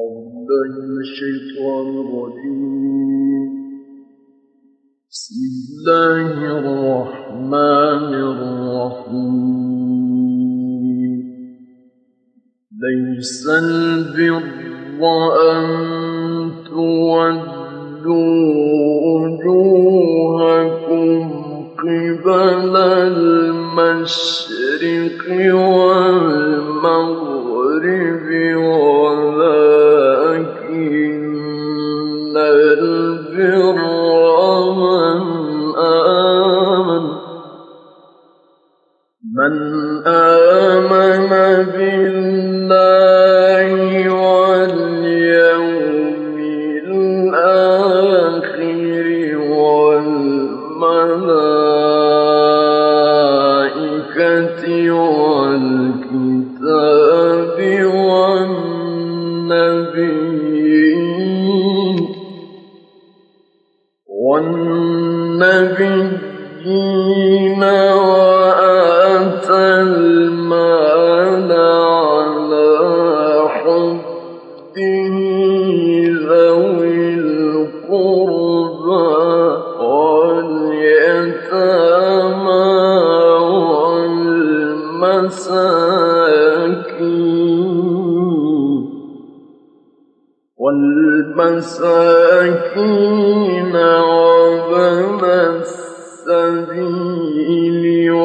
بالله من الشيطان الرجيم. بسم الله الرحمن الرحيم. ليس البر أن تولوا وجوهكم قبل المشرق والمغرب ولكن البر من آمن بالله واليوم الآخر والملائكة والكتاب والنبيين وآتى المال على حبه ذوي القربى واليتامى والمساكين وابن السبيل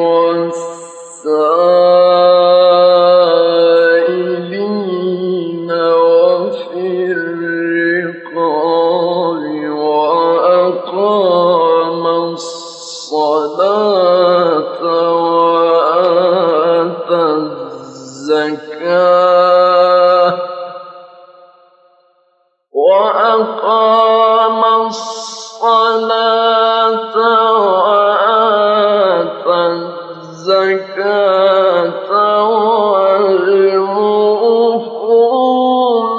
والسائلين وفي الرقاب وأقام الصلاة وآتى الزكاة والموفون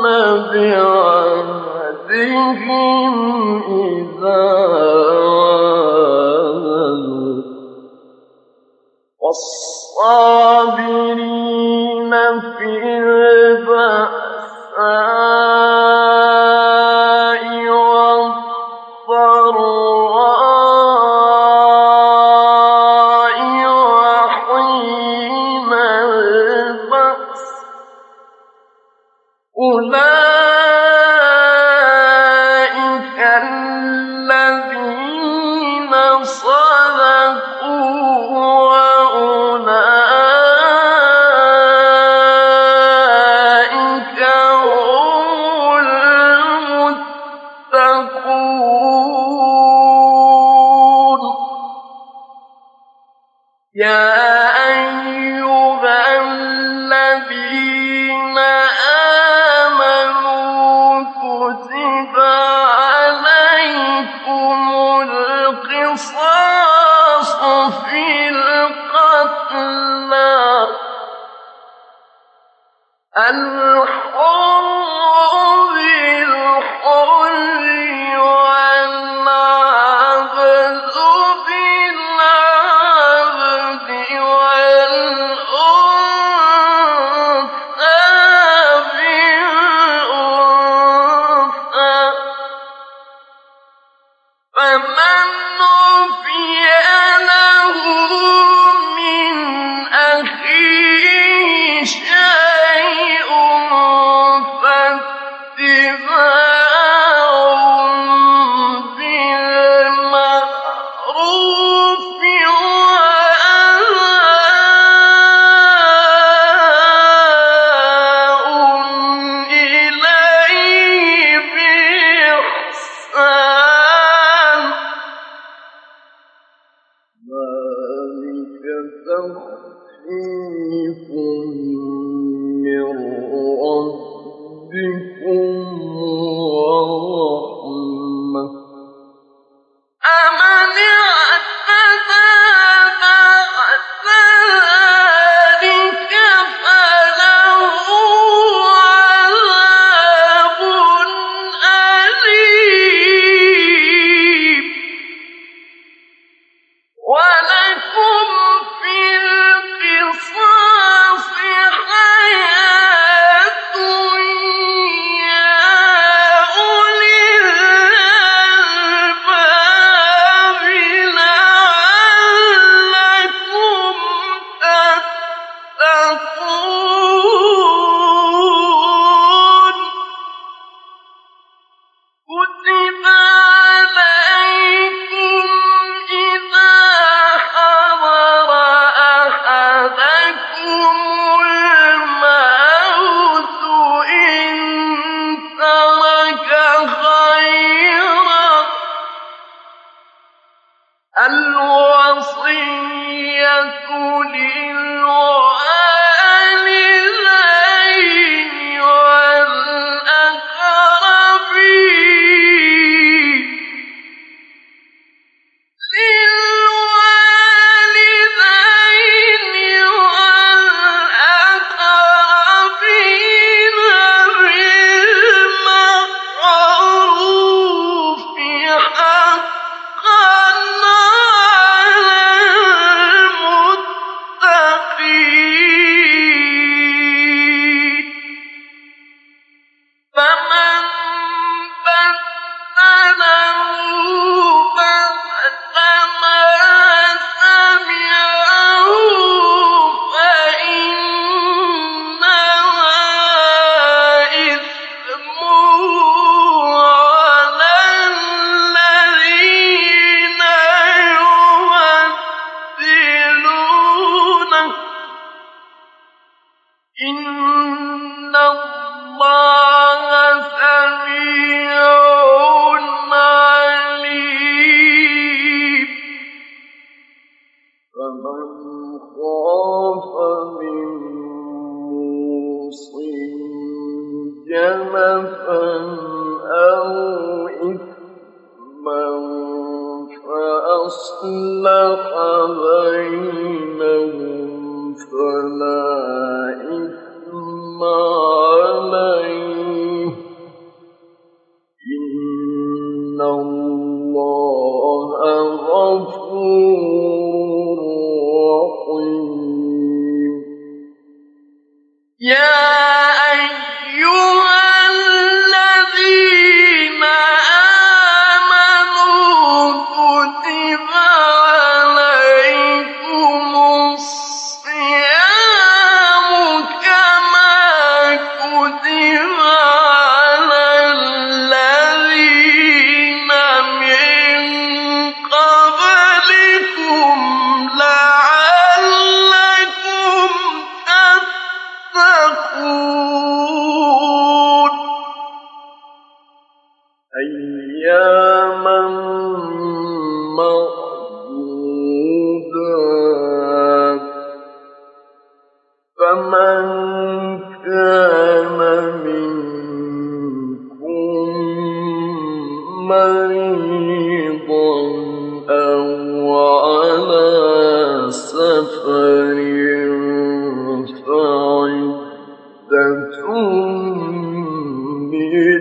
بعهدهم إذا عاهدوا والصابرين في البأساء والضراء وحين البأس أولئك الذين صدقوا وأولئك هم المتقون. يا أيها الذين آمنوا كتب عليكم القصاص في القتلى الحر بالحر والعبد بالعبد والأنثى بالأنثى فمن عفي له من أخيه شيء فاتباع بالمعروف وأداء إليه بإحسان ذلك تخفيف من ربكم ورحمة. أمن اعتدى بعد ذلك فله عذاب أليم. ولكم في القصاص حياة يا سَلَفًا أَوْ إِثْمًا فَأَصْلَحَ بَيْنَهُمْ فَلَا إِثْمَ عَلَيْهِ ۚ إِنَّ اللَّهَ غَفُورٌ رَّحِيمٌ. يَا أَيُّهَا الَّذِينَ آمَنُوا كُتِبَ عَلَيْكُمُ الصِّيَامُ كَمَا كُتِبَ عَلَى الَّذِينَ مِن قَبْلِكُمْ لَعَلَّكُمْ تَتَّقُونَ. أَيَّامًا مَّعْدُودَاتٍ ۚ فَمَن كَانَ مِنكُم مَّرِيضًا أَوْ عَلَىٰ سَفَرٍ فَعِدَّةٌ مِّنْ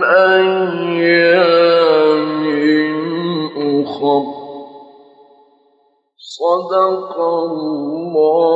أَيَّامٍ أُخَرَ. صدق الله